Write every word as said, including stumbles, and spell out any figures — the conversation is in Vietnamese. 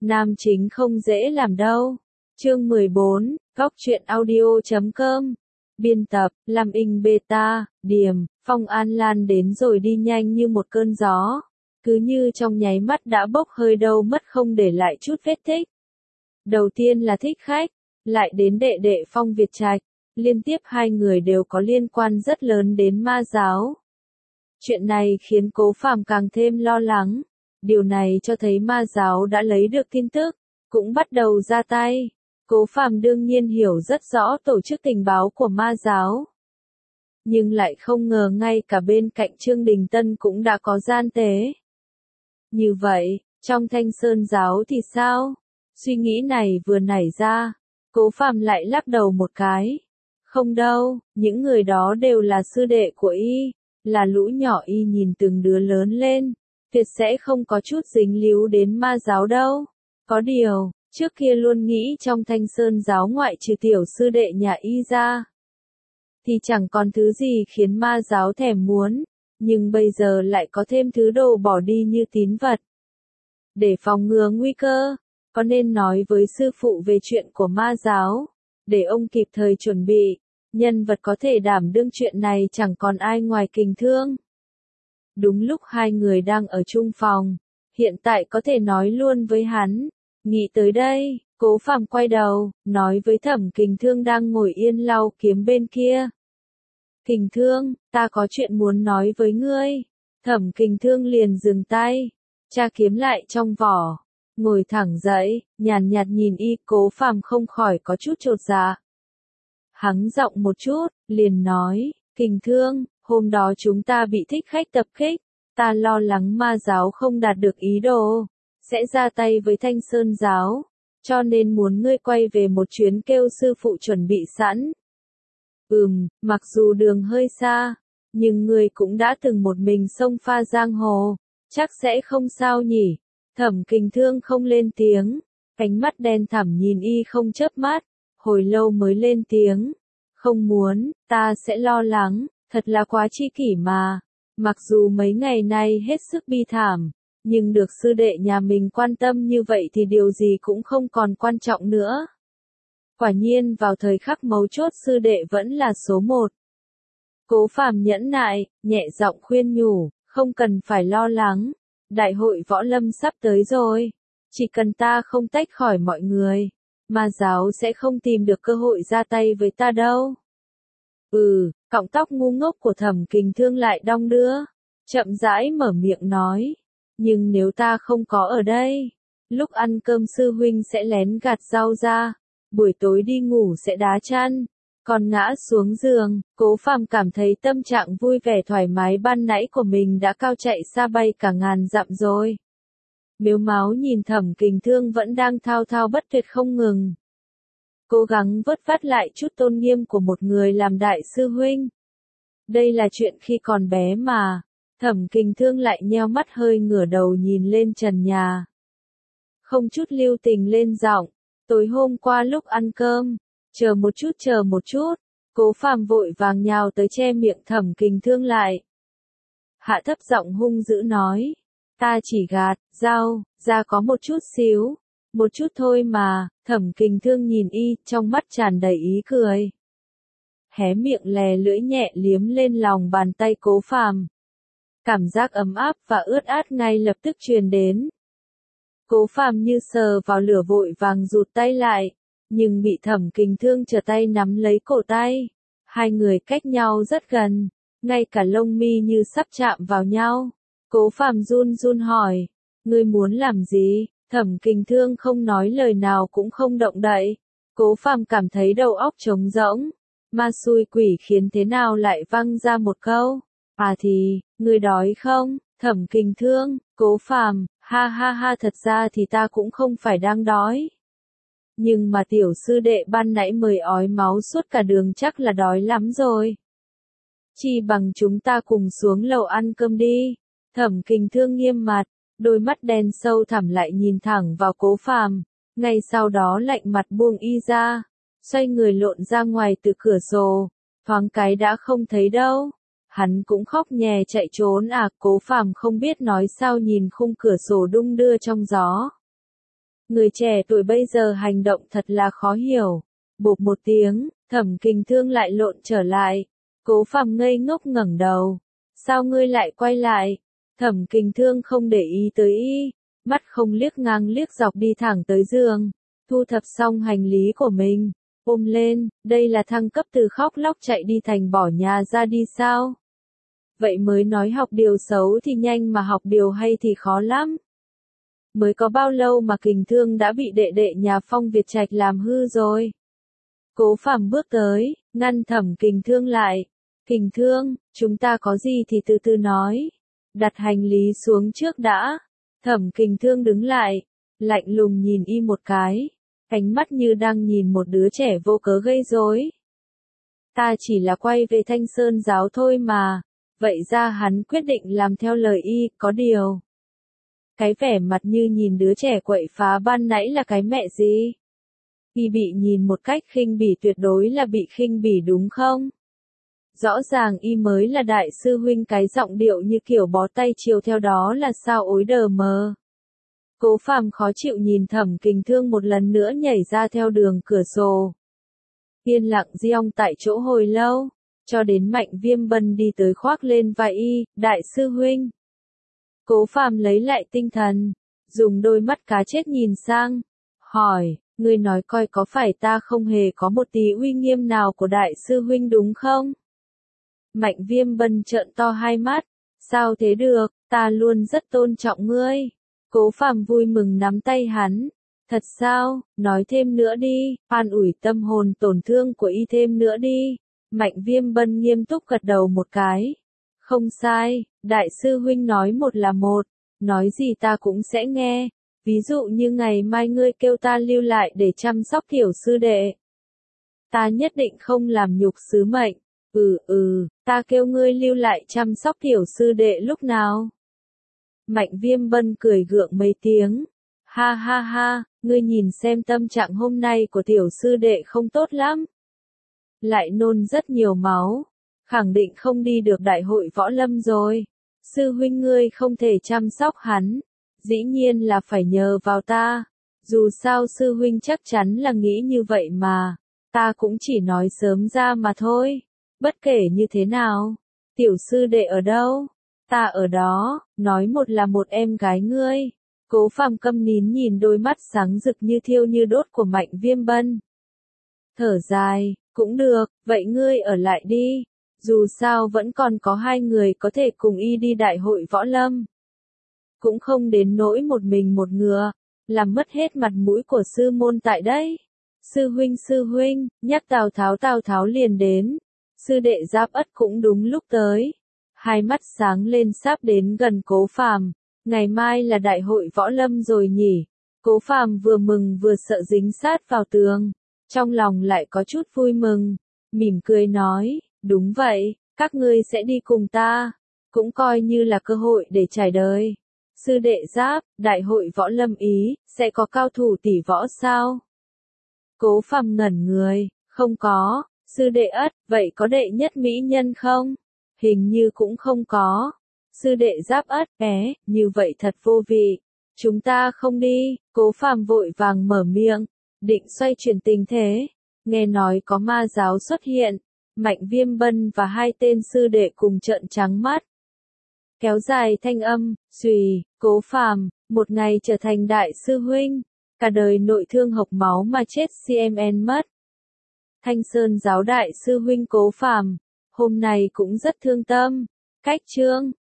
Nam chính không dễ làm đâu. Chương mười bốn, Góc truyện audio chấm com. Biên tập, Lam Inh Beta, Điềm, Phong An Lan đến rồi đi nhanh như một cơn gió. Cứ như trong nháy mắt đã bốc hơi đâu mất không để lại chút vết tích. Đầu tiên là Thích Khách, lại đến đệ đệ Phong Việt Trạch. Liên tiếp hai người đều có liên quan rất lớn đến ma giáo. Chuyện này khiến Cố Phàm càng thêm lo lắng. Điều này cho thấy ma giáo đã lấy được tin tức, cũng bắt đầu ra tay. Cố Phàm đương nhiên hiểu rất rõ tổ chức tình báo của ma giáo. Nhưng lại không ngờ ngay cả bên cạnh Trương Đình Tân cũng đã có gian tế. Như vậy, trong Thanh Sơn giáo thì sao? Suy nghĩ này vừa nảy ra, Cố Phàm lại lắc đầu một cái. Không đâu, những người đó đều là sư đệ của y, là lũ nhỏ y nhìn từng đứa lớn lên, tuyệt sẽ không có chút dính líu đến ma giáo đâu. Có điều, trước kia luôn nghĩ trong Thanh Sơn giáo ngoại trừ tiểu sư đệ nhà y ra, thì chẳng còn thứ gì khiến ma giáo thèm muốn, nhưng bây giờ lại có thêm thứ đồ bỏ đi như tín vật. Để phòng ngừa nguy cơ, có nên nói với sư phụ về chuyện của ma giáo, để ông kịp thời chuẩn bị. Nhân vật có thể đảm đương chuyện này chẳng còn ai ngoài Kình Thương. Đúng lúc hai người đang ở chung phòng, hiện tại có thể nói luôn với hắn. Nghĩ tới đây, Cố Phàm quay đầu, nói với Thẩm Kình Thương đang ngồi yên lau kiếm bên kia. Kình Thương, ta có chuyện muốn nói với ngươi. Thẩm Kình Thương liền dừng tay, tra kiếm lại trong vỏ, ngồi thẳng dậy, nhàn nhạt nhìn y. Cố Phàm không khỏi có chút chột dạ. Hắng giọng một chút, liền nói, Kình Thương, hôm đó chúng ta bị Thích Khách tập kích, ta lo lắng ma giáo không đạt được ý đồ, sẽ ra tay với Thanh Sơn giáo, cho nên muốn ngươi quay về một chuyến kêu sư phụ chuẩn bị sẵn. Ừm, mặc dù đường hơi xa, nhưng ngươi cũng đã từng một mình xông pha giang hồ, chắc sẽ không sao nhỉ. Thẩm Kình Thương không lên tiếng, cánh mắt đen thẳm nhìn y không chớp mắt. Hồi lâu mới lên tiếng, không muốn, ta sẽ lo lắng, thật là quá chi kỷ mà. Mặc dù mấy ngày nay hết sức bi thảm, nhưng được sư đệ nhà mình quan tâm như vậy thì điều gì cũng không còn quan trọng nữa. Quả nhiên vào thời khắc mấu chốt sư đệ vẫn là số một. Cố Phàm nhẫn nại, nhẹ giọng khuyên nhủ, không cần phải lo lắng, đại hội võ lâm sắp tới rồi, chỉ cần ta không tách khỏi mọi người, ma giáo sẽ không tìm được cơ hội ra tay với ta đâu. Ừ, cọng tóc ngu ngốc của Thẩm Kình Thương lại đong đưa, chậm rãi mở miệng nói, nhưng nếu ta không có ở đây, lúc ăn cơm sư huynh sẽ lén gạt rau ra, buổi tối đi ngủ sẽ đá chăn, còn ngã xuống giường. Cố Phàm cảm thấy tâm trạng vui vẻ thoải mái ban nãy của mình đã cao chạy xa bay cả ngàn dặm rồi. Mếu máu nhìn Thẩm Kình Thương vẫn đang thao thao bất tuyệt không ngừng. Cố gắng vớt vát lại chút tôn nghiêm của một người làm đại sư huynh. Đây là chuyện khi còn bé mà. Thẩm Kình Thương lại nheo mắt hơi ngửa đầu nhìn lên trần nhà. Không chút lưu tình lên giọng, tối hôm qua lúc ăn cơm, chờ một chút chờ một chút, Cố Phàm vội vàng nhào tới che miệng Thẩm Kình Thương lại. Hạ thấp giọng hung dữ nói. Ta chỉ gạt, rau, ra có một chút xíu, một chút thôi mà. Thẩm Kình Thương nhìn y, trong mắt tràn đầy ý cười. Hé miệng lè lưỡi nhẹ liếm lên lòng bàn tay Cố Phàm. Cảm giác ấm áp và ướt át ngay lập tức truyền đến. Cố Phàm như sờ vào lửa vội vàng rụt tay lại, nhưng bị Thẩm Kình Thương trở tay nắm lấy cổ tay. Hai người cách nhau rất gần, ngay cả lông mi như sắp chạm vào nhau. Cố Phàm run run hỏi, ngươi muốn làm gì? Thẩm Kình Thương không nói lời nào cũng không động đậy. Cố Phàm cảm thấy đầu óc trống rỗng, ma xui quỷ khiến thế nào lại văng ra một câu, à thì, ngươi đói không? Thẩm Kình Thương, Cố Phàm, ha ha ha, thật ra thì ta cũng không phải đang đói. Nhưng mà tiểu sư đệ ban nãy mời ói máu suốt cả đường chắc là đói lắm rồi. Chi bằng chúng ta cùng xuống lầu ăn cơm đi. Thẩm Kình Thương nghiêm mặt, đôi mắt đen sâu thẳm lại nhìn thẳng vào Cố Phàm, ngay sau đó lạnh mặt buông y ra, xoay người lộn ra ngoài từ cửa sổ, thoáng cái đã không thấy đâu. Hắn cũng khóc nhè chạy trốn à? Cố Phàm không biết nói sao nhìn khung cửa sổ đung đưa trong gió. Người trẻ tuổi bây giờ hành động thật là khó hiểu. Bụp một tiếng, Thẩm Kình Thương lại lộn trở lại. Cố Phàm ngây ngốc ngẩng đầu. Sao ngươi lại quay lại? Thẩm Kình Thương không để ý tới y, mắt không liếc ngang liếc dọc đi thẳng tới giường. Thu thập xong hành lý của mình, ôm lên, đây là thăng cấp từ khóc lóc chạy đi thành bỏ nhà ra đi sao? Vậy mới nói học điều xấu thì nhanh mà học điều hay thì khó lắm. Mới có bao lâu mà Kình Thương đã bị đệ đệ nhà Phong Việt Trạch làm hư rồi. Cố Phàm bước tới, ngăn Thẩm Kình Thương lại. Kình Thương, chúng ta có gì thì từ từ nói. Đặt hành lý xuống trước đã. Thẩm Kình Thương đứng lại, lạnh lùng nhìn y một cái. Ánh mắt như đang nhìn một đứa trẻ vô cớ gây rối. Ta chỉ là quay về Thanh Sơn giáo thôi mà. Vậy ra hắn quyết định làm theo lời y, có điều. Cái vẻ mặt như nhìn đứa trẻ quậy phá ban nãy là cái mẹ gì? Y bị nhìn một cách khinh bỉ tuyệt đối là bị khinh bỉ đúng không? Rõ ràng y mới là đại sư huynh, cái giọng điệu như kiểu bó tay chiều theo đó là sao ối đờ mờ. Cố Phàm khó chịu nhìn Thẩm Kình Thương một lần nữa nhảy ra theo đường cửa sổ. Yên lặng giong tại chỗ hồi lâu, cho đến Mạnh Viêm Bân đi tới khoác lên vai y, đại sư huynh. Cố Phàm lấy lại tinh thần, dùng đôi mắt cá chết nhìn sang, hỏi, ngươi nói coi có phải ta không hề có một tí uy nghiêm nào của đại sư huynh đúng không? Mạnh Viêm Bân trợn to hai mắt, sao thế được, ta luôn rất tôn trọng ngươi. Cố Phàm vui mừng nắm tay hắn, thật sao, nói thêm nữa đi, an ủi tâm hồn tổn thương của y thêm nữa đi. Mạnh Viêm Bân nghiêm túc gật đầu một cái. Không sai, đại sư huynh nói một là một, nói gì ta cũng sẽ nghe. Ví dụ như ngày mai ngươi kêu ta lưu lại để chăm sóc tiểu sư đệ. Ta nhất định không làm nhục sứ mệnh. Ừ ừ, ta kêu ngươi lưu lại chăm sóc tiểu sư đệ lúc nào? Mạnh Viêm Bân cười gượng mấy tiếng. Ha ha ha, ngươi nhìn xem tâm trạng hôm nay của tiểu sư đệ không tốt lắm. Lại nôn rất nhiều máu. Khẳng định không đi được đại hội võ lâm rồi. Sư huynh ngươi không thể chăm sóc hắn. Dĩ nhiên là phải nhờ vào ta. Dù sao sư huynh chắc chắn là nghĩ như vậy mà. Ta cũng chỉ nói sớm ra mà thôi. Bất kể như thế nào. Tiểu sư đệ ở đâu? Ta ở đó. Nói một là một em gái ngươi. Cố Phàm câm nín nhìn đôi mắt sáng rực như thiêu như đốt của Mạnh Viêm Bân. Thở dài, cũng được, vậy ngươi ở lại đi. Dù sao vẫn còn có hai người có thể cùng y đi đại hội võ lâm. Cũng không đến nỗi một mình một ngựa, làm mất hết mặt mũi của sư môn tại đây. Sư huynh sư huynh, nhắc Tào Tháo Tào Tháo liền đến. Sư đệ Giáp Ất cũng đúng lúc tới. Hai mắt sáng lên sắp đến gần Cố Phàm. Ngày mai là đại hội võ lâm rồi nhỉ. Cố Phàm vừa mừng vừa sợ dính sát vào tường. Trong lòng lại có chút vui mừng. Mỉm cười nói, đúng vậy, các ngươi sẽ đi cùng ta. Cũng coi như là cơ hội để trải đời. Sư đệ Giáp, đại hội võ lâm ý, sẽ có cao thủ tỷ võ sao? Cố Phàm ngẩn người, không có. Sư đệ Ất, vậy có đệ nhất mỹ nhân không? Hình như cũng không có. Sư đệ Giáp Ất, é, như vậy thật vô vị. Chúng ta không đi. Cố Phàm vội vàng mở miệng, định xoay chuyển tình thế. Nghe nói có ma giáo xuất hiện. Mạnh Viêm Bân và hai tên sư đệ cùng trợn trắng mắt. Kéo dài thanh âm, xùy, Cố Phàm, một ngày trở thành đại sư huynh. Cả đời nội thương hộc máu mà chết xê em en mất. Thanh Sơn giáo đại sư huynh Cố Phàm, hôm nay cũng rất thương tâm. Cách chương